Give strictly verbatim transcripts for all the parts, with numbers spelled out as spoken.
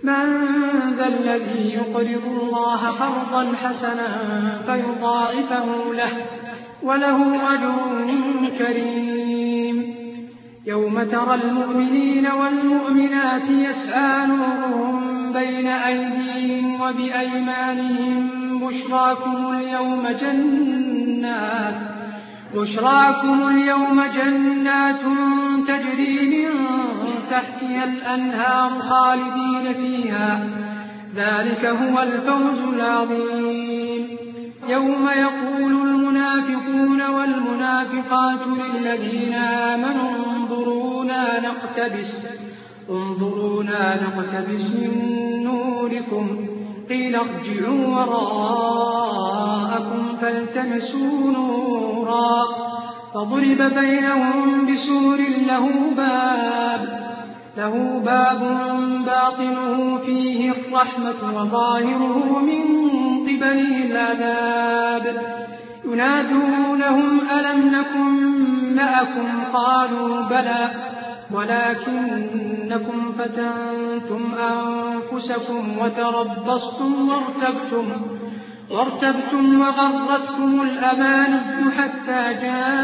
من ذا الذي يقرض الله قرضا حسنا فيضاعفه له وله أجر كريم. يوم ترى المؤمنين والمؤمنات يسعى نورهم بين أيديهم وبأيمانهم بشراكم اليوم جنات بشراكم اليوم جنات تجري من تحتها الأنهار خالدين فيها، ذلك هو الفوز العظيم. يوم يقول المنافقون والمنافقات للذين آمنوا انظرونا نقتبس انظرونا نقتبس من نوركم قيل ارجعوا وراءكم فالتمسوا نورا فضرب بينهم بسور له باب له باب باطنه فيه الرحمة وظاهره من قبله العذاب. ينادونهم ألم نكن معكم قالوا بلى ولكنكم فتنتم أنفسكم وتربصتم وارتبتم وارتبتم وغرتكم الأماني حتى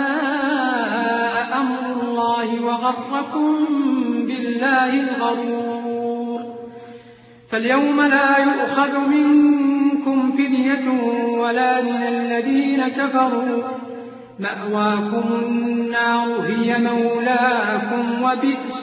جاء أمر الله وغركم بالله الغرور. فاليوم لا يؤخذ منكم فدية ولا من الذين كفروا، مأواكم النار هي مولاكم وبئس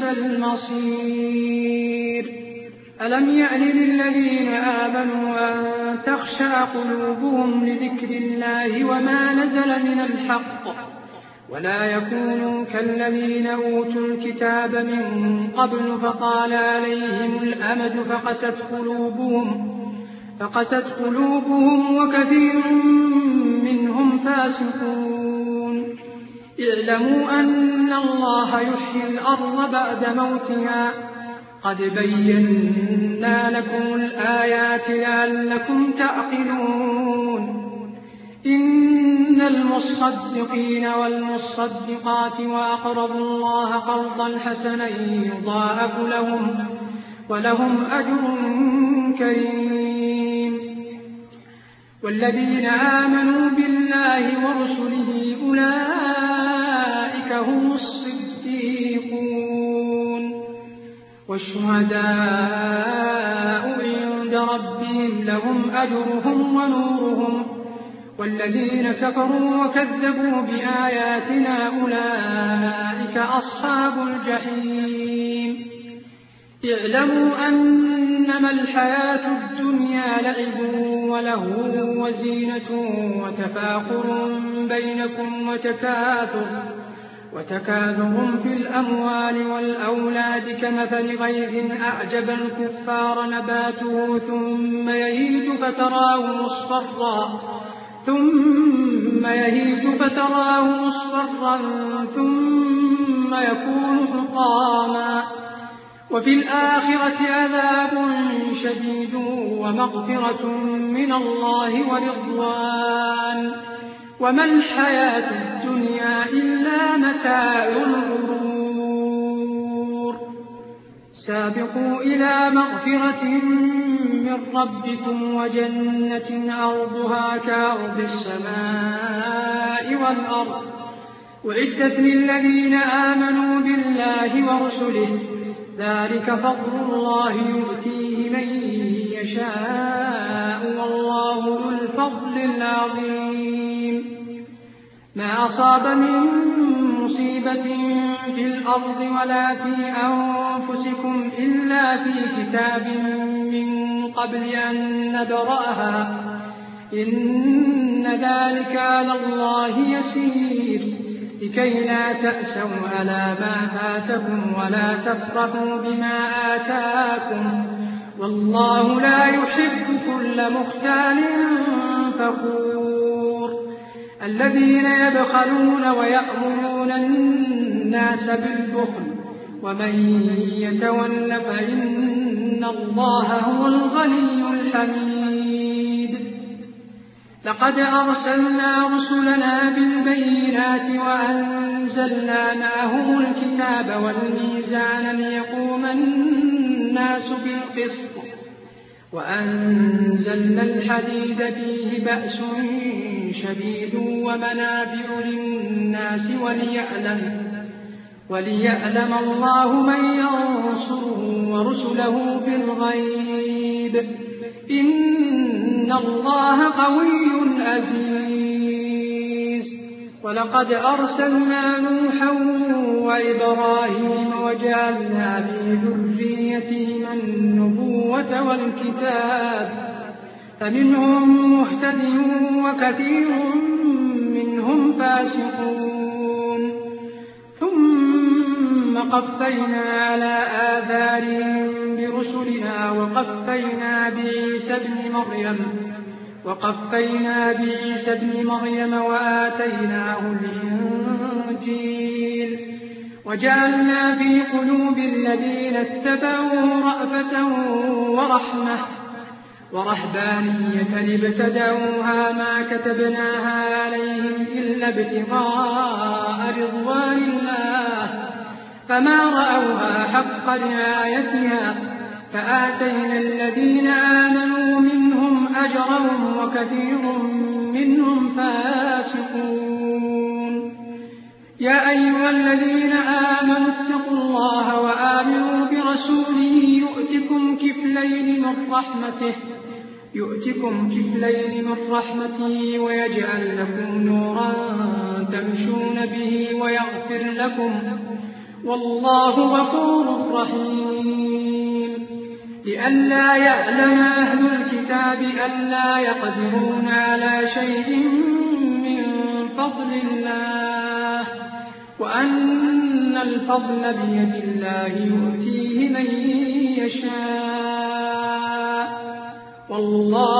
المصير. ألم يأن للذين آمنوا أن تخشع قلوبهم لذكر الله وما نزل من الحق ولا يكونوا كالذين أوتوا الكتاب من قبل فطال عليهم الأمد فقست قلوبهم فقست قلوبهم وكثير منهم فاسقون. اعلموا أن الله يحيي الأرض بعد موتها قد بينا لكم الآيات لعلكم تعقلون. إن المصدقين والمصدقات وأقرضوا الله قرضا حسنا يضاعف لهم ولهم أجر كريم. والذين آمنوا بالله ورسله أولئك هم الصديقون والشهداء عند ربهم لهم أجرهم ونورهم. والذين كفروا وكذبوا بآياتنا أولئك أصحاب الجحيم. اعلموا أنما الحياة الدنيا لعب ولهو وزينة وتفاخر بينكم وتكاثر وتكاثر في الأموال والأولاد كمثل غيث أعجب الكفار نباته ثم يهيج فتراه مصفرا ثم يهيج فتراه مصفرا ثم يكون حطاما وفي الآخرة عذاب شديد ومغفرة من الله ورضوان وما الحياة الدنيا إلا متاع الغرور. سابقوا إلى مغفرة من ربكم وجنة عرضها كعرض السماء والأرض أعدت للذين آمنوا بالله ورسله ذلك فضل الله يؤتيه من يشاء والله ذو الفضل العظيم. ما أصاب من مصيبة في الأرض ولا في أنفسكم إلا في كتاب من قبل أن نبرأها إن ذلك على الله يسير لكي لا تأسوا على ما فاتكم ولا تفرحوا بما آتاكم والله لا يحب كل مختال فخور. الذين يبخلون ويأمرون الناس بالبخل ومن يتول فإن الله هو الغني الحميد. لقد أرسلنا رسلنا بالبينات وأنزلنا معهم الكتاب والميزان ليقوم الناس بالقسط وأنزلنا الحديد فيه بأس شديد ومنافع للناس وليعلم, وليعلم الله من ينصره ورسله بالغيب إن الله قوي عزيز. ولقد أرسلنا نوحا وإبراهيم وجعلنا في ذريتهما النبوة والكتاب فمنهم مهتد وكثير منهم فاسقون ثم قفينا على آثارهم برسلنا وقفينا بعيسى ابن مريم وقفينا بعيسى ابن مريم وآتيناه الإنجيل وجعلنا في قلوب الذين اتبعوا رأفة ورحمة ورهبانية ابتدعوها ما كتبناها عليهم إلا ابتغاء رضوان الله فما رأوها حق رعايتها فآتينا الذين آمنوا منهم أجرهم وكثير منهم فاسقون. يا أيها الذين آمنوا اتقوا الله وآمنوا برسوله يؤتكم كفلين من رحمته يؤتكم كفلين من رحمته ويجعل لكم نورا تمشون به ويغفر لكم والله غفور رحيم. لئلا يعلم أهل الكتاب ألا يقدرون على شيء من فضل الله وأن الفضل بيد الله يؤتيه من يشاء والله